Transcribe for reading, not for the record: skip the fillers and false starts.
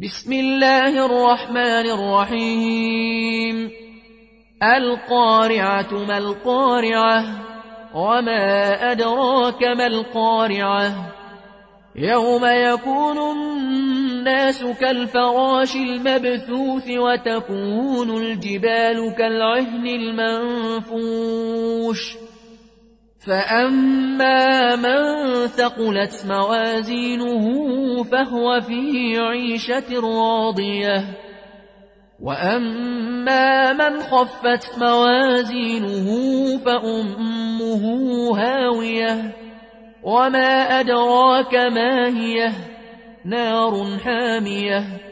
بسم الله الرحمن الرحيم. القارعة ما القارعة وما أدراك ما القارعة يوم يكون الناس كالفراش المبثوث وتكون الجبال كالعهن المنفوش فأما من ثقلت موازينه فهو في عيشة راضية وأما من خفت موازينه فأمه هاوية وما أدراك ما هي نار حامية